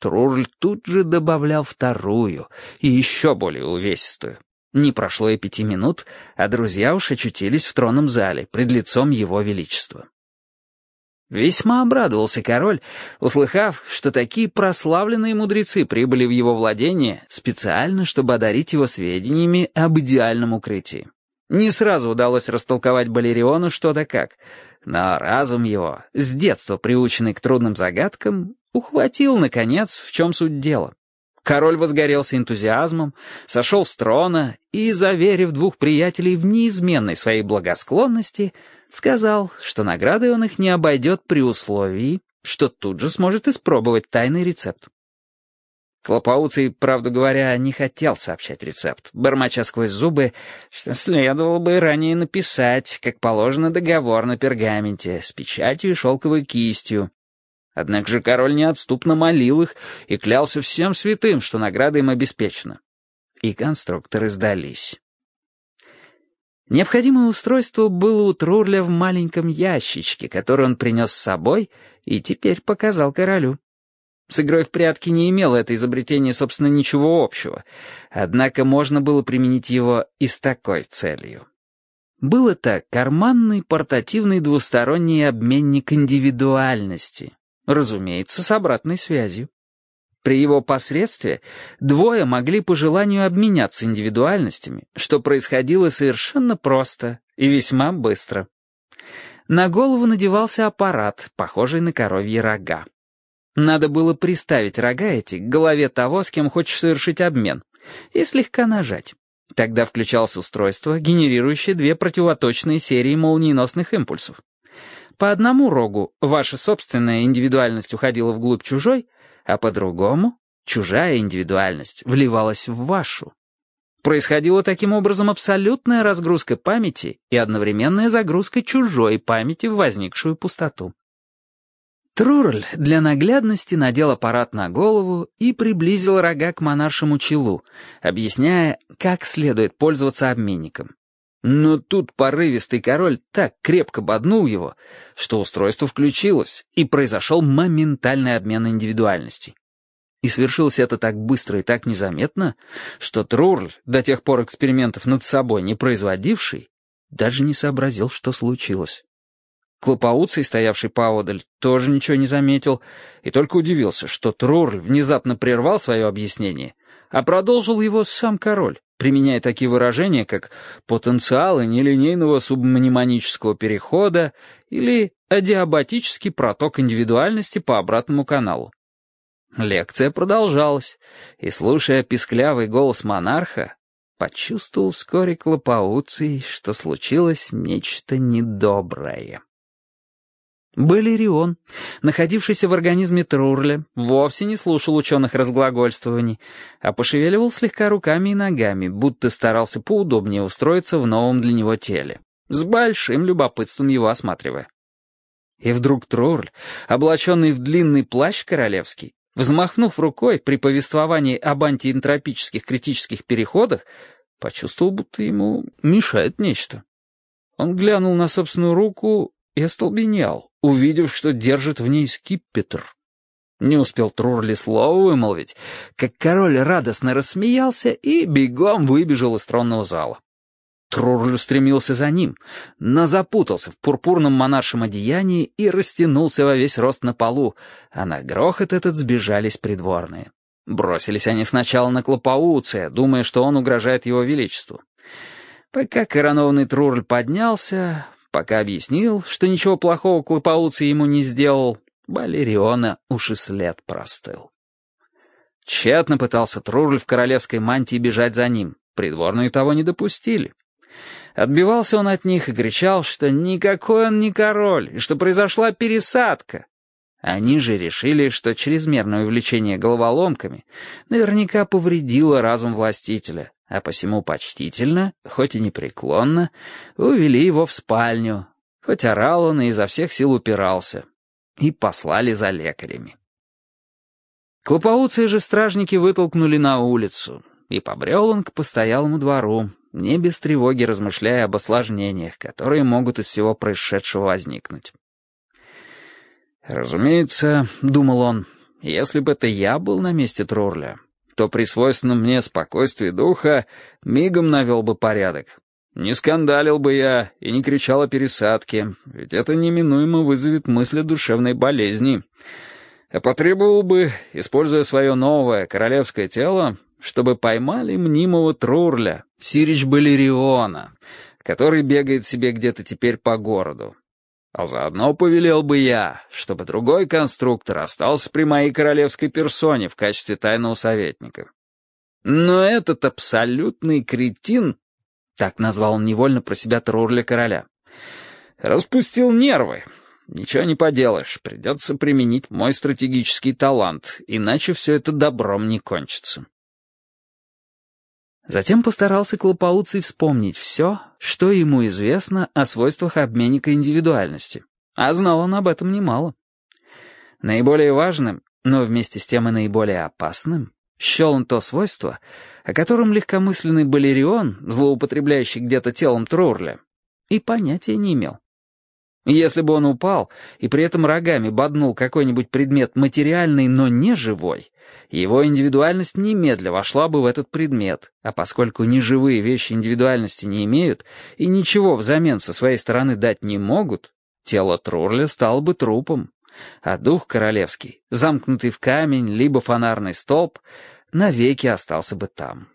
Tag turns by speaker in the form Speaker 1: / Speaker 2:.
Speaker 1: Трурль тут же добавлял вторую и еще более увесистую. Не прошло и 5 минут, а друзья уж очутились в тронном зале пред лицом его величества. Весьма обрадовался король, услыхав, что такие прославленные мудрецы прибыли в его владение специально, чтобы одарить его сведениями об идеальном укрытии. Не сразу удалось растолковать Балериону что да как, но разум его, с детства приученный к трудным загадкам, ухватил, наконец, в чем суть дела. Король возгорелся энтузиазмом, сошел с трона и, заверив двух приятелей в неизменной своей благосклонности, сказал, что наградой он их не обойдет при условии, что тут же сможет испробовать тайный рецепт. Клопауций, правду говоря, не хотел сообщать рецепт, бормоча сквозь зубы, что следовало бы ранее написать, как положено, договор на пергаменте с печатью и шелковой кистью. Однако же король неотступно молил их и клялся всем святым, что награда им обеспечена. И конструкторы сдались. Необходимое устройство было у Трурля в маленьком ящичке, который он принес с собой и теперь показал королю. С игрой в прятки не имело это изобретение, собственно, ничего общего, однако можно было применить его и с такой целью. Был это карманный портативный двусторонний обменник индивидуальности, разумеется, с обратной связью. При его посредстве двое могли по желанию обменяться индивидуальностями, что происходило совершенно просто и весьма быстро. На голову надевался аппарат, похожий на коровьи рога. Надо было приставить рога эти к голове того, с кем хочешь совершить обмен, и слегка нажать. Тогда включалось устройство, генерирующее 2 противоточные серии молниеносных импульсов. По одному рогу ваша собственная индивидуальность уходила вглубь чужой, а по другому чужая индивидуальность вливалась в вашу. Происходила таким образом абсолютная разгрузка памяти и одновременная загрузка чужой памяти в возникшую пустоту. Трурль для наглядности надел аппарат на голову и приблизил рога к монаршему челу, объясняя, как следует пользоваться обменником. Но тут порывистый король так крепко боднул его, что устройство включилось, и произошел моментальный обмен индивидуальностей. И свершилось это так быстро и так незаметно, что Трурль, до тех пор экспериментов над собой не производивший, даже не сообразил, что случилось. Клопауций, стоявший поодаль, тоже ничего не заметил и только удивился, что Трурль внезапно прервал свое объяснение, а продолжил его сам король, применяя такие выражения, как «потенциалы нелинейного субмнемонического перехода» или «адиабатический проток индивидуальности по обратному каналу». Лекция продолжалась, и, слушая писклявый голос монарха, почувствовал вскоре Клопауций, что случилось нечто недоброе. Балерион, находившийся в организме Трурля, вовсе не слушал ученых разглагольствований, а пошевеливал слегка руками и ногами, будто старался поудобнее устроиться в новом для него теле, с большим любопытством его осматривая. И вдруг Трурль, облаченный в длинный плащ королевский, взмахнув рукой при повествовании об антиэнтропических критических переходах, почувствовал, будто ему мешает нечто. Он глянул на собственную руку и остолбенел, увидев, что держит в ней скипетр. Не успел Трурли слова вымолвить, как король радостно рассмеялся и бегом выбежал из тронного зала. Трурль устремился за ним, но запутался в пурпурном монаршем одеянии и растянулся во весь рост на полу, а на грохот этот сбежались придворные. Бросились они сначала на Клопауция, думая, что он угрожает его величеству. Пока коронованный Трурль поднялся, пока объяснил, что ничего плохого Клопауций ему не сделал, Балериона уж и след простыл. Тщетно пытался Трурль в королевской мантии бежать за ним, придворные того не допустили. Отбивался он от них и кричал, что никакой он не король, и что произошла пересадка. Они же решили, что чрезмерное увлечение головоломками наверняка повредило разум властителя, а посему почтительно, хоть и непреклонно, увели его в спальню, хоть орал он и изо всех сил упирался, и послали за лекарями. Клопауция же стражники вытолкнули на улицу, и побрел он к постоялому двору, не без тревоги размышляя об осложнениях, которые могут из всего происшедшего возникнуть. «Разумеется, — думал он, — Если бы это я был на месте Трурля, то при свойственном мне спокойствии духа мигом навел бы порядок. Не скандалил бы я и не кричал о пересадке, ведь это неминуемо вызовет мысль о душевной болезни. А потребовал бы, используя свое новое королевское тело, чтобы поймали мнимого Трурля, Сирич Балериона, который бегает себе где-то теперь по городу. А заодно повелел бы я, чтобы другой конструктор остался при моей королевской персоне в качестве тайного советника. Но этот абсолютный кретин, так назвал он невольно про себя Трурля короля, распустил нервы. Ничего не поделаешь, придется применить мой стратегический талант, иначе все это добром не кончится. Затем постарался Клопауций вспомнить все, что ему известно о свойствах обменника индивидуальности. А знал он об этом немало. Наиболее важным, но вместе с тем и наиболее опасным, счел он то свойство, о котором легкомысленный Балерион, злоупотребляющий где-то телом Трурля, и понятия не имел. Если бы он упал и при этом рогами боднул какой-нибудь предмет материальный, но не живой, его индивидуальность немедля вошла бы в этот предмет, а поскольку неживые вещи индивидуальности не имеют и ничего взамен со своей стороны дать не могут, тело Трурля стало бы трупом, а дух королевский, замкнутый в камень либо фонарный столб, навеки остался бы там.